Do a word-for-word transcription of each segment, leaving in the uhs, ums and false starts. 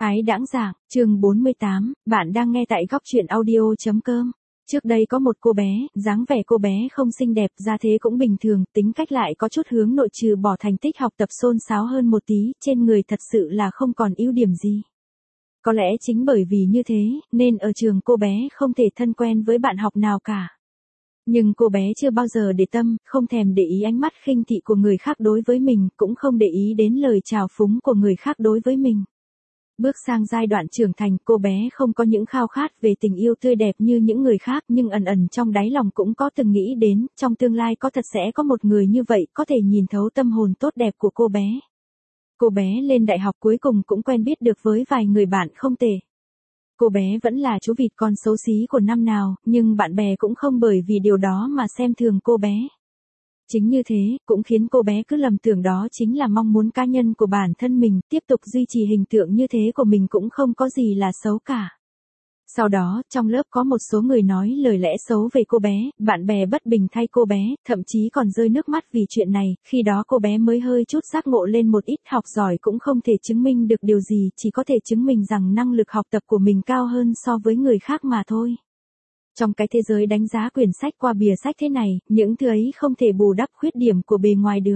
Ái đãng giảng, chương bốn mươi tám, bạn đang nghe tại góc truyện audio.com. Trước đây có một cô bé, dáng vẻ cô bé không xinh đẹp, gia thế cũng bình thường, tính cách lại có chút hướng nội trừ bỏ thành tích học tập xôn xáo hơn một tí, trên người thật sự là không còn ưu điểm gì. Có lẽ chính bởi vì như thế, nên ở trường cô bé không thể thân quen với bạn học nào cả. Nhưng cô bé chưa bao giờ để tâm, không thèm để ý ánh mắt khinh thị của người khác đối với mình, cũng không để ý đến lời chào phúng của người khác đối với mình. Bước sang giai đoạn trưởng thành, cô bé không có những khao khát về tình yêu tươi đẹp như những người khác, nhưng ẩn ẩn trong đáy lòng cũng có từng nghĩ đến, trong tương lai có thật sẽ có một người như vậy, có thể nhìn thấu tâm hồn tốt đẹp của cô bé. Cô bé lên đại học cuối cùng cũng quen biết được với vài người bạn không tệ. Cô bé vẫn là chú vịt con xấu xí của năm nào, nhưng bạn bè cũng không bởi vì điều đó mà xem thường cô bé. Chính như thế, cũng khiến cô bé cứ lầm tưởng đó chính là mong muốn cá nhân của bản thân mình, tiếp tục duy trì hình tượng như thế của mình cũng không có gì là xấu cả. Sau đó, trong lớp có một số người nói lời lẽ xấu về cô bé, bạn bè bất bình thay cô bé, thậm chí còn rơi nước mắt vì chuyện này, khi đó cô bé mới hơi chút giác ngộ lên một ít, học giỏi cũng không thể chứng minh được điều gì, chỉ có thể chứng minh rằng năng lực học tập của mình cao hơn so với người khác mà thôi. Trong cái thế giới đánh giá quyển sách qua bìa sách thế này, những thứ ấy không thể bù đắp khuyết điểm của bề ngoài được.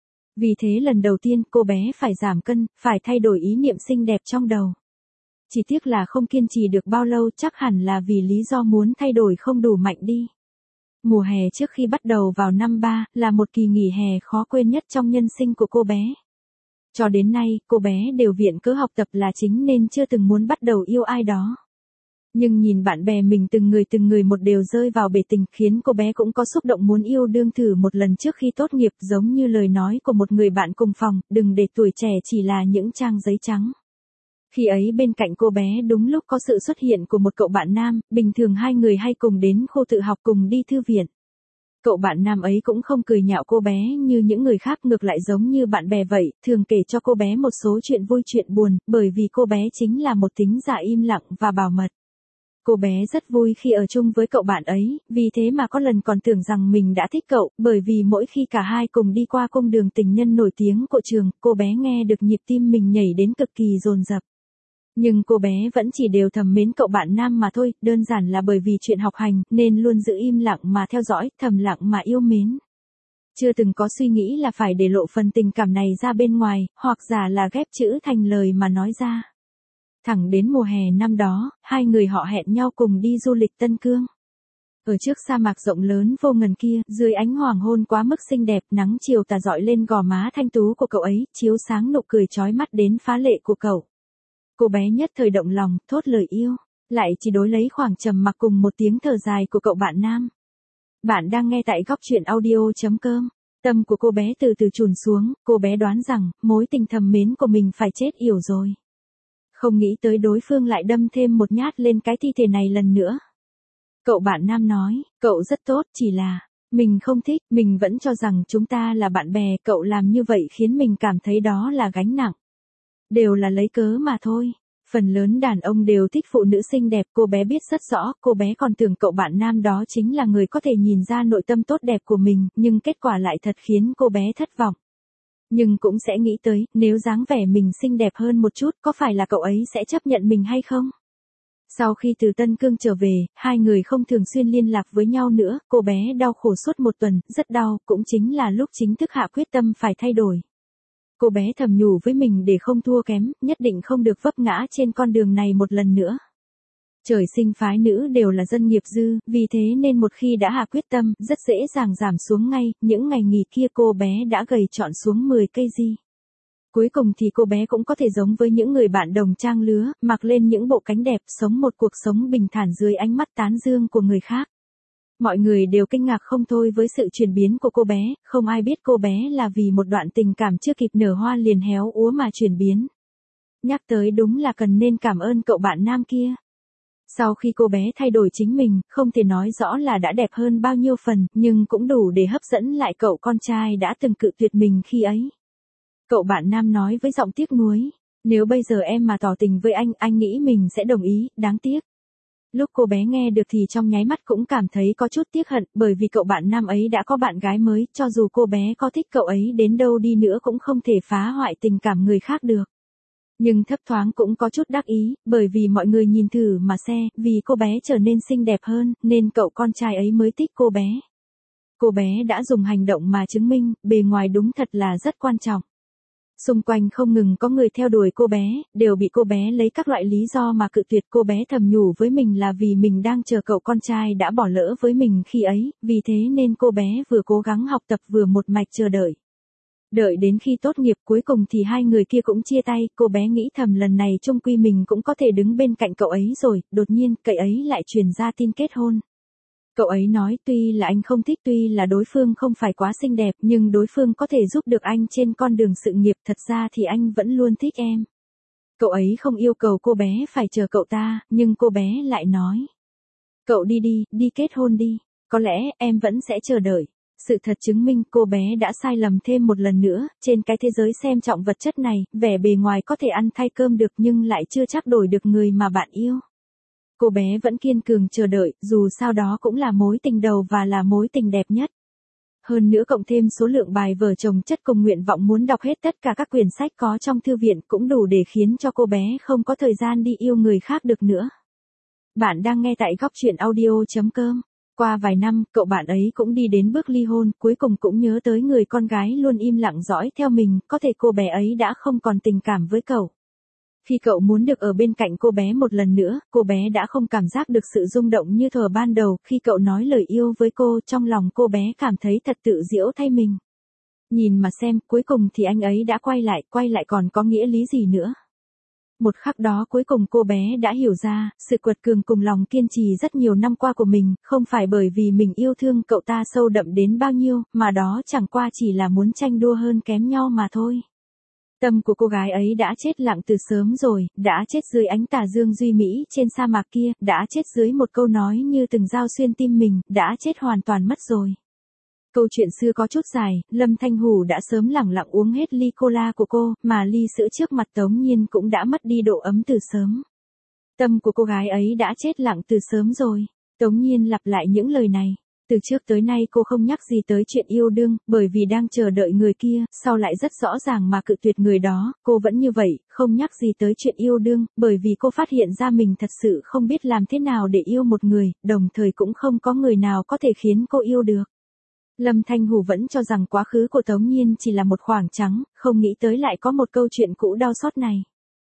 Vì thế lần đầu tiên cô bé phải giảm cân, phải thay đổi ý niệm xinh đẹp trong đầu. Chỉ tiếc là không kiên trì được bao lâu, chắc hẳn là vì lý do muốn thay đổi không đủ mạnh đi. Mùa hè trước khi bắt đầu vào năm ba, là một kỳ nghỉ hè khó quên nhất trong nhân sinh của cô bé. Cho đến nay, cô bé đều viện cớ học tập là chính nên chưa từng muốn bắt đầu yêu ai đó. Nhưng nhìn bạn bè mình từng người từng người một đều rơi vào bể tình, khiến cô bé cũng có xúc động muốn yêu đương thử một lần trước khi tốt nghiệp, giống như lời nói của một người bạn cùng phòng, đừng để tuổi trẻ chỉ là những trang giấy trắng. Khi ấy bên cạnh cô bé đúng lúc có sự xuất hiện của một cậu bạn nam, bình thường hai người hay cùng đến khu tự học cùng đi thư viện. Cậu bạn nam ấy cũng không cười nhạo cô bé như những người khác, ngược lại giống như bạn bè vậy, thường kể cho cô bé một số chuyện vui chuyện buồn, bởi vì cô bé chính là một tính giả im lặng và bảo mật. Cô bé rất vui khi ở chung với cậu bạn ấy, vì thế mà có lần còn tưởng rằng mình đã thích cậu, bởi vì mỗi khi cả hai cùng đi qua cung đường tình nhân nổi tiếng của trường, cô bé nghe được nhịp tim mình nhảy đến cực kỳ dồn dập. Nhưng cô bé vẫn chỉ đều thầm mến cậu bạn nam mà thôi, đơn giản là bởi vì chuyện học hành, nên luôn giữ im lặng mà theo dõi, thầm lặng mà yêu mến. Chưa từng có suy nghĩ là phải để lộ phần tình cảm này ra bên ngoài, hoặc giả là ghép chữ thành lời mà nói ra. Thẳng đến mùa hè năm đó, hai người họ hẹn nhau cùng đi du lịch Tân Cương. Ở trước sa mạc rộng lớn vô ngần kia, dưới ánh hoàng hôn quá mức xinh đẹp, nắng chiều tà dọi lên gò má thanh tú của cậu ấy, chiếu sáng nụ cười chói mắt đến phá lệ của cậu. Cô bé nhất thời động lòng, thốt lời yêu, lại chỉ đối lấy khoảng trầm mặc cùng một tiếng thở dài của cậu bạn nam. Bạn đang nghe tại góc truyện audio.com. Tâm của cô bé từ từ chùn xuống, cô bé đoán rằng, mối tình thầm mến của mình phải chết yểu rồi. Không nghĩ tới đối phương lại đâm thêm một nhát lên cái thi thể này lần nữa. Cậu bạn nam nói, cậu rất tốt, chỉ là, mình không thích, mình vẫn cho rằng chúng ta là bạn bè, cậu làm như vậy khiến mình cảm thấy đó là gánh nặng. Đều là lấy cớ mà thôi. Phần lớn đàn ông đều thích phụ nữ xinh đẹp, cô bé biết rất rõ, cô bé còn tưởng cậu bạn nam đó chính là người có thể nhìn ra nội tâm tốt đẹp của mình, nhưng kết quả lại thật khiến cô bé thất vọng. Nhưng cũng sẽ nghĩ tới, nếu dáng vẻ mình xinh đẹp hơn một chút, có phải là cậu ấy sẽ chấp nhận mình hay không? Sau khi từ Tân Cương trở về, hai người không thường xuyên liên lạc với nhau nữa, cô bé đau khổ suốt một tuần, rất đau, cũng chính là lúc chính thức hạ quyết tâm phải thay đổi. Cô bé thầm nhủ với mình để không thua kém, nhất định không được vấp ngã trên con đường này một lần nữa. Trời sinh phái nữ đều là dân nghiệp dư, vì thế nên một khi đã hạ quyết tâm, rất dễ dàng giảm xuống ngay, những ngày nghỉ kia cô bé đã gầy trọn xuống mười cây di. Cuối cùng thì cô bé cũng có thể giống với những người bạn đồng trang lứa, mặc lên những bộ cánh đẹp, sống một cuộc sống bình thản dưới ánh mắt tán dương của người khác. Mọi người đều kinh ngạc không thôi với sự chuyển biến của cô bé, không ai biết cô bé là vì một đoạn tình cảm chưa kịp nở hoa liền héo úa mà chuyển biến. Nhắc tới đúng là cần nên cảm ơn cậu bạn nam kia. Sau khi cô bé thay đổi chính mình, không thể nói rõ là đã đẹp hơn bao nhiêu phần, nhưng cũng đủ để hấp dẫn lại cậu con trai đã từng cự tuyệt mình khi ấy. Cậu bạn nam nói với giọng tiếc nuối, nếu bây giờ em mà tỏ tình với anh, anh nghĩ mình sẽ đồng ý, đáng tiếc. Lúc cô bé nghe được thì trong nháy mắt cũng cảm thấy có chút tiếc hận, bởi vì cậu bạn nam ấy đã có bạn gái mới, cho dù cô bé có thích cậu ấy đến đâu đi nữa cũng không thể phá hoại tình cảm người khác được. Nhưng thấp thoáng cũng có chút đắc ý, bởi vì mọi người nhìn thử mà xe, vì cô bé trở nên xinh đẹp hơn, nên cậu con trai ấy mới thích cô bé. Cô bé đã dùng hành động mà chứng minh, bề ngoài đúng thật là rất quan trọng. Xung quanh không ngừng có người theo đuổi cô bé, đều bị cô bé lấy các loại lý do mà cự tuyệt. Cô bé thầm nhủ với mình là vì mình đang chờ cậu con trai đã bỏ lỡ với mình khi ấy, vì thế nên cô bé vừa cố gắng học tập vừa một mạch chờ đợi. Đợi đến khi tốt nghiệp cuối cùng thì hai người kia cũng chia tay, cô bé nghĩ thầm lần này chung quy mình cũng có thể đứng bên cạnh cậu ấy rồi, đột nhiên cậu ấy lại truyền ra tin kết hôn. Cậu ấy nói tuy là anh không thích, tuy là đối phương không phải quá xinh đẹp, nhưng đối phương có thể giúp được anh trên con đường sự nghiệp, thật ra thì anh vẫn luôn thích em. Cậu ấy không yêu cầu cô bé phải chờ cậu ta, nhưng cô bé lại nói. Cậu đi đi, đi kết hôn đi, có lẽ em vẫn sẽ chờ đợi. Sự thật chứng minh cô bé đã sai lầm thêm một lần nữa, trên cái thế giới xem trọng vật chất này, vẻ bề ngoài có thể ăn thay cơm được nhưng lại chưa chắc đổi được người mà bạn yêu. Cô bé vẫn kiên cường chờ đợi, dù sao đó cũng là mối tình đầu và là mối tình đẹp nhất. Hơn nữa cộng thêm số lượng bài vở chồng chất cùng nguyện vọng muốn đọc hết tất cả các quyển sách có trong thư viện cũng đủ để khiến cho cô bé không có thời gian đi yêu người khác được nữa. Bạn đang nghe tại góc truyện audio chấm com. Qua vài năm, cậu bạn ấy cũng đi đến bước ly hôn, cuối cùng cũng nhớ tới người con gái luôn im lặng dõi theo mình, có thể cô bé ấy đã không còn tình cảm với cậu. Khi cậu muốn được ở bên cạnh cô bé một lần nữa, cô bé đã không cảm giác được sự rung động như thuở ban đầu, khi cậu nói lời yêu với cô, trong lòng cô bé cảm thấy thật tự giễu thay mình. Nhìn mà xem, cuối cùng thì anh ấy đã quay lại, quay lại còn có nghĩa lý gì nữa. Một khắc đó cuối cùng cô bé đã hiểu ra, sự quật cường cùng lòng kiên trì rất nhiều năm qua của mình, không phải bởi vì mình yêu thương cậu ta sâu đậm đến bao nhiêu, mà đó chẳng qua chỉ là muốn tranh đua hơn kém nhau mà thôi. Tâm của cô gái ấy đã chết lặng từ sớm rồi, đã chết dưới ánh tà dương duy mỹ trên sa mạc kia, đã chết dưới một câu nói như từng dao xuyên tim mình, đã chết hoàn toàn mất rồi. Câu chuyện xưa có chút dài, Lâm Thanh Hủ đã sớm lẳng lặng uống hết ly cola của cô, mà ly sữa trước mặt Tống Nhiên cũng đã mất đi độ ấm từ sớm. Tâm của cô gái ấy đã chết lặng từ sớm rồi. Tống Nhiên lặp lại những lời này. Từ trước tới nay cô không nhắc gì tới chuyện yêu đương, bởi vì đang chờ đợi người kia, sau lại rất rõ ràng mà cự tuyệt người đó, cô vẫn như vậy, không nhắc gì tới chuyện yêu đương, bởi vì cô phát hiện ra mình thật sự không biết làm thế nào để yêu một người, đồng thời cũng không có người nào có thể khiến cô yêu được. Lâm Thanh Hủ vẫn cho rằng quá khứ của Tống Nhiên chỉ là một khoảng trắng, không nghĩ tới lại có một câu chuyện cũ đau xót này.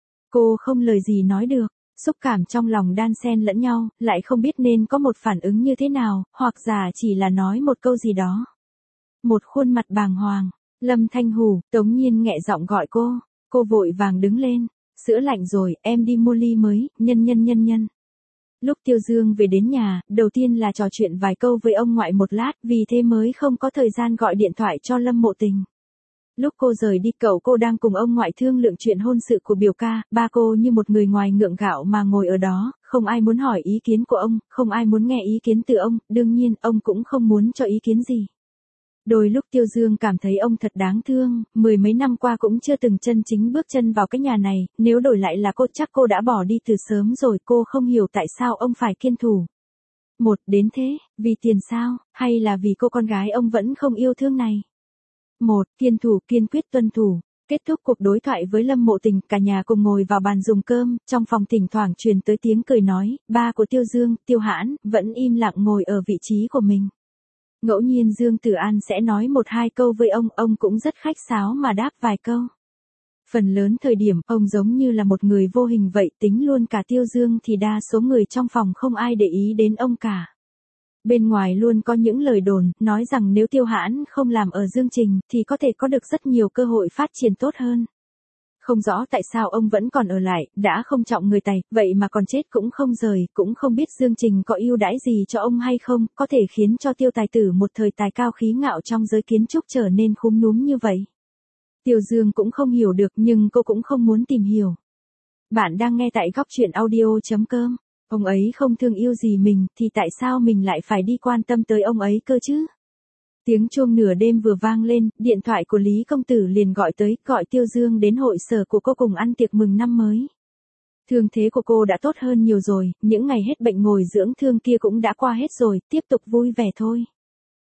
Cô không lời gì nói được. Xúc cảm trong lòng đan xen lẫn nhau, lại không biết nên có một phản ứng như thế nào, hoặc giả chỉ là nói một câu gì đó. Một khuôn mặt bàng hoàng, Lâm Thanh Hủ, Tống Nhiên nghẹ giọng gọi cô, cô vội vàng đứng lên, sữa lạnh rồi, em đi mua ly mới, nhân nhân nhân nhân. Lúc Tiêu Dương về đến nhà, đầu tiên là trò chuyện vài câu với ông ngoại một lát, vì thế mới không có thời gian gọi điện thoại cho Lâm Mộ Tình. Lúc cô rời đi cậu cô đang cùng ông ngoại thương lượng chuyện hôn sự của biểu ca, ba cô như một người ngoài ngượng gạo mà ngồi ở đó, không ai muốn hỏi ý kiến của ông, không ai muốn nghe ý kiến từ ông, đương nhiên ông cũng không muốn cho ý kiến gì. Đôi lúc Tiêu Dương cảm thấy ông thật đáng thương, mười mấy năm qua cũng chưa từng chân chính bước chân vào cái nhà này, nếu đổi lại là cô chắc cô đã bỏ đi từ sớm rồi, cô không hiểu tại sao ông phải kiên thủ. Một, đến thế, vì tiền sao, hay là vì cô con gái ông vẫn không yêu thương này? Một, kiên thủ, kiên quyết tuân thủ. Kết thúc cuộc đối thoại với Lâm Mộ Tình, cả nhà cùng ngồi vào bàn dùng cơm, trong phòng thỉnh thoảng truyền tới tiếng cười nói, ba của Tiêu Dương, Tiêu Hãn, vẫn im lặng ngồi ở vị trí của mình. Ngẫu nhiên Dương Tử An sẽ nói một hai câu với ông, ông cũng rất khách sáo mà đáp vài câu. Phần lớn thời điểm, ông giống như là một người vô hình vậy, tính luôn cả Tiêu Dương thì đa số người trong phòng không ai để ý đến ông cả. Bên ngoài luôn có những lời đồn, nói rằng nếu Tiêu Hãn không làm ở Dương Trình, thì có thể có được rất nhiều cơ hội phát triển tốt hơn. Không rõ tại sao ông vẫn còn ở lại, đã không trọng người Tài, vậy mà còn chết cũng không rời, cũng không biết Dương Trình có ưu đãi gì cho ông hay không, có thể khiến cho Tiêu Tài Tử một thời tài cao khí ngạo trong giới kiến trúc trở nên khúm núm như vậy. Tiêu Dương cũng không hiểu được nhưng cô cũng không muốn tìm hiểu. Bạn đang nghe tại góc truyện audio chấm com. Ông ấy không thương yêu gì mình, thì tại sao mình lại phải đi quan tâm tới ông ấy cơ chứ? Tiếng chuông nửa đêm vừa vang lên, điện thoại của Lý Công Tử liền gọi tới, gọi Tiêu Dương đến hội sở của cô cùng ăn tiệc mừng năm mới. Thương thế của cô đã tốt hơn nhiều rồi, những ngày hết bệnh ngồi dưỡng thương kia cũng đã qua hết rồi, tiếp tục vui vẻ thôi.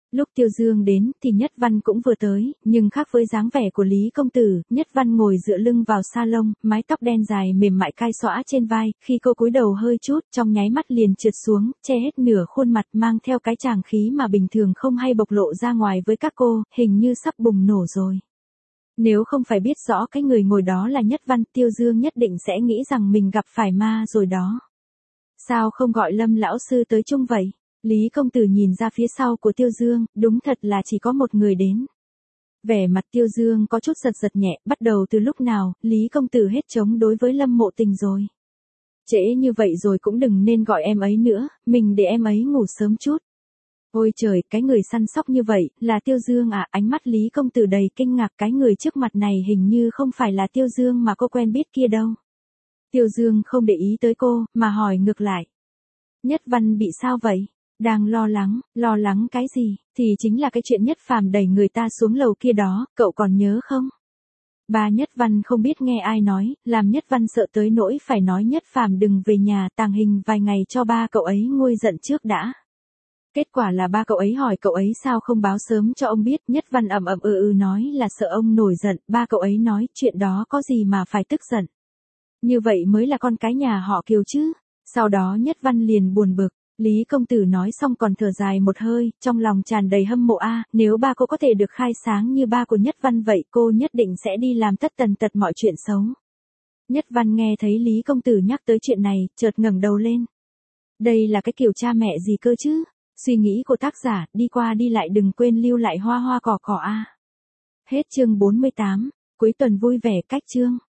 Lúc Tiêu Dương đến thì Nhất Văn cũng vừa tới, nhưng khác với dáng vẻ của Lý công tử, Nhất Văn ngồi dựa lưng vào salon, mái tóc đen dài mềm mại cai xõa trên vai, khi cô cúi đầu hơi chút, trong nháy mắt liền trượt xuống, che hết nửa khuôn mặt mang theo cái tràng khí mà bình thường không hay bộc lộ ra ngoài với các cô, hình như sắp bùng nổ rồi. Nếu không phải biết rõ cái người ngồi đó là Nhất Văn, Tiêu Dương nhất định sẽ nghĩ rằng mình gặp phải ma rồi đó. Sao không gọi Lâm lão sư tới chung vậy? Lý công tử nhìn ra phía sau của Tiêu Dương, đúng thật là chỉ có một người đến. Vẻ mặt Tiêu Dương có chút giật giật nhẹ, bắt đầu từ lúc nào, Lý công tử hết chống đối với Lâm Mộ Tình rồi. Trễ như vậy rồi cũng đừng nên gọi em ấy nữa, mình để em ấy ngủ sớm chút. Ôi trời, cái người săn sóc như vậy, là Tiêu Dương à? Ánh mắt Lý công tử đầy kinh ngạc, cái người trước mặt này hình như không phải là Tiêu Dương mà cô quen biết kia đâu. Tiêu Dương không để ý tới cô, mà hỏi ngược lại. Nhất Văn bị sao vậy? Đang lo lắng, lo lắng cái gì? Thì chính là cái chuyện Nhất Phàm đẩy người ta xuống lầu kia đó, cậu còn nhớ không? Ba Nhất Văn không biết nghe ai nói, làm Nhất Văn sợ tới nỗi phải nói Nhất Phàm đừng về nhà tàng hình vài ngày cho ba cậu ấy nguôi giận trước đã. Kết quả là ba cậu ấy hỏi cậu ấy sao không báo sớm cho ông biết, Nhất Văn ậm ậm ừ ừ nói là sợ ông nổi giận, ba cậu ấy nói chuyện đó có gì mà phải tức giận. Như vậy mới là con cái nhà họ Kiều chứ. Sau đó Nhất Văn liền buồn bực, Lý công tử nói xong còn thở dài một hơi, trong lòng tràn đầy hâm mộ a, nếu ba cô có thể được khai sáng như ba của Nhất Văn vậy cô nhất định sẽ đi làm tất tần tật mọi chuyện xấu. Nhất Văn nghe thấy Lý công tử nhắc tới chuyện này, chợt ngẩng đầu lên. Đây là cái kiểu cha mẹ gì cơ chứ? Suy nghĩ của tác giả, đi qua đi lại đừng quên lưu lại hoa hoa cỏ cỏ a. Hết chương bốn mươi tám, cuối tuần vui vẻ cách chương.